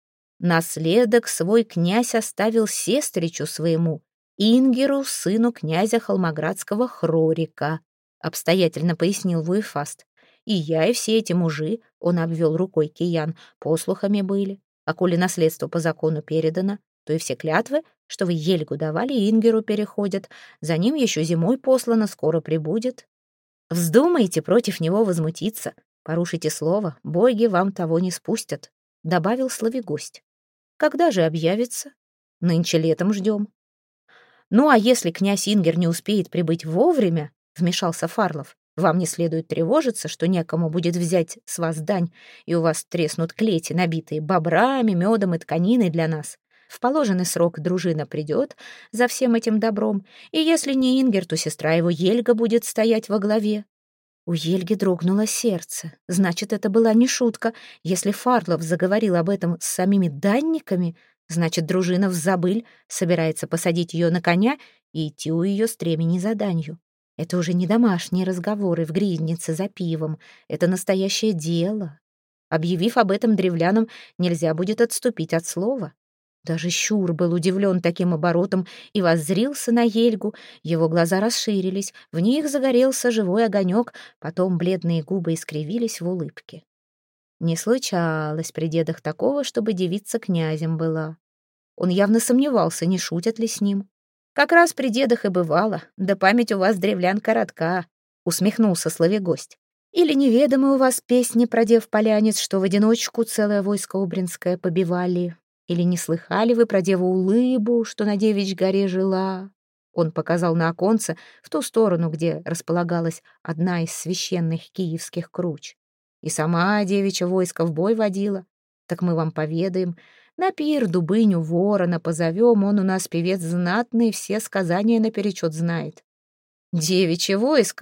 Наследок свой князь оставил сестричу своему, Ингеру, сыну князя Холмоградского Хрорика, обстоятельно пояснил Вуйфаст. И я, и все эти мужи, он обвел рукой киян, послухами были. А коли наследство по закону передано, то и все клятвы, что вы Ельгу давали, Ингеру переходят. За ним еще зимой послано, скоро прибудет. Вздумаете против него возмутиться, порушите слово, боги вам того не спустят, добавил славигость. Когда же объявится? Нынче летом ждем. Ну а если князь Ингер не успеет прибыть вовремя, вмешался Фарлов, вам не следует тревожиться, что некому будет взять с вас дань, и у вас треснут клети, набитые бобрами, медом и тканиной для нас. В положенный срок дружина придет за всем этим добром, и если не Ингер, то сестра его Ельга будет стоять во главе. У Ельги дрогнуло сердце. Значит, это была не шутка. Если Фарлов заговорил об этом с самими данниками, значит, дружина в забыль собирается посадить ее на коня и идти у ее стремени за данью. Это уже не домашние разговоры в гриднице за пивом. Это настоящее дело. Объявив об этом древлянам, нельзя будет отступить от слова. Даже Щур был удивлен таким оборотом и воззрился на Ельгу. Его глаза расширились, в них загорелся живой огонек, потом бледные губы искривились в улыбке. Не случалось при дедах такого, чтобы девица князем была. Он явно сомневался, не шутят ли с ним. «Как раз при дедах и бывало, да память у вас, древлян, коротка», — усмехнулся славигость. «Или неведомы у вас песни про дев-полянец, что в одиночку целое войско обринское побивали? Или не слыхали вы про деву Улыбу, что на Девичь горе жила?» Он показал на оконце в ту сторону, где располагалась одна из священных киевских круч. «И сама девичье войско в бой водила. Так мы вам поведаем. На пир Дубыню Ворона позовем, он у нас певец знатный, все сказания наперечет знает». «Девичье войско?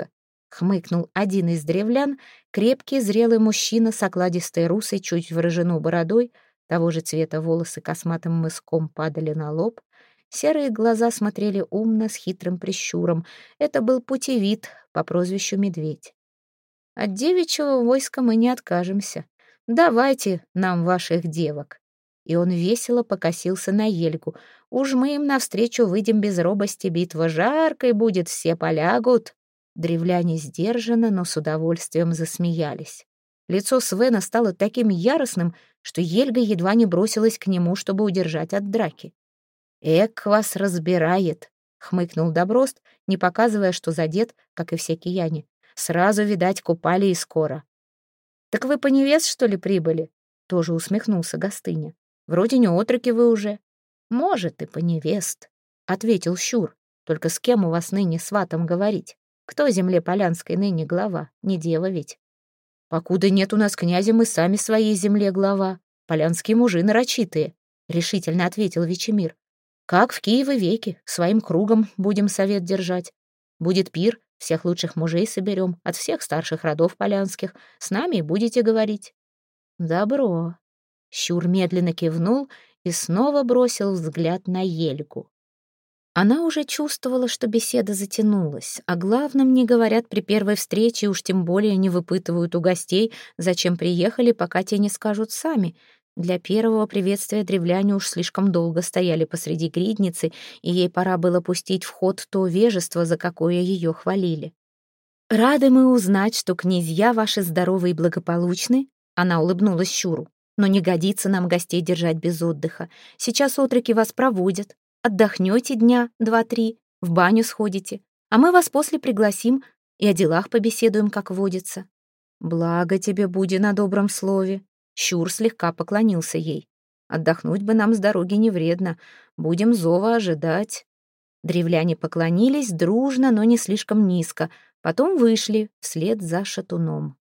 — хмыкнул один из древлян, крепкий зрелый мужчина с окладистой русой, чуть выраженной бородой, того же цвета волосы косматым мыском падали на лоб, серые глаза смотрели умно, с хитрым прищуром. Это был путевит по прозвищу Медведь. «От девичьего войска мы не откажемся. Давайте нам ваших девок». И он весело покосился на Ельгу. «Уж мы им навстречу выйдем без робости, битва жаркой будет, все полягут». Древляне сдержанно, но с удовольствием засмеялись. Лицо Свена стало таким яростным, что Ельга едва не бросилась к нему, чтобы удержать от драки. «Эк вас разбирает», — хмыкнул Доброст, не показывая, что задет, как и все кияне. «Сразу, видать, купали и скоро». «Так вы по невест, что ли, прибыли?» — тоже усмехнулся Гостыня. «Вроде не отроки вы уже». «Может, и по невест», — ответил Щур. «Только с кем у вас ныне сватом говорить? Кто земле полянской ныне глава? Не дева ведь». «Покуда нет у нас князя, мы сами своей земле глава. Полянские мужи нарочитые», — решительно ответил Вечемир. «Как в Киеве веки, своим кругом будем совет держать. Будет пир, всех лучших мужей соберем, от всех старших родов полянских. С нами и будете говорить». «Добро». Щур медленно кивнул и снова бросил взгляд на Ельгу. Она уже чувствовала, что беседа затянулась. О главном не говорят при первой встрече, уж тем более не выпытывают у гостей, зачем приехали, пока те не скажут сами. Для первого приветствия древляне уж слишком долго стояли посреди гридницы, и ей пора было пустить в ход то вежество, за какое ее хвалили. «Рады мы узнать, что князья ваши здоровы и благополучны», — она улыбнулась Щуру. «Но не годится нам гостей держать без отдыха. Сейчас отроки вас проводят. Отдохнете дня два-три, в баню сходите, а мы вас после пригласим и о делах побеседуем, как водится». «Благо тебе, буди на добром слове». Щур слегка поклонился ей. «Отдохнуть бы нам с дороги не вредно. Будем зова ожидать». Древляне поклонились дружно, но не слишком низко, потом вышли вслед за шатуном.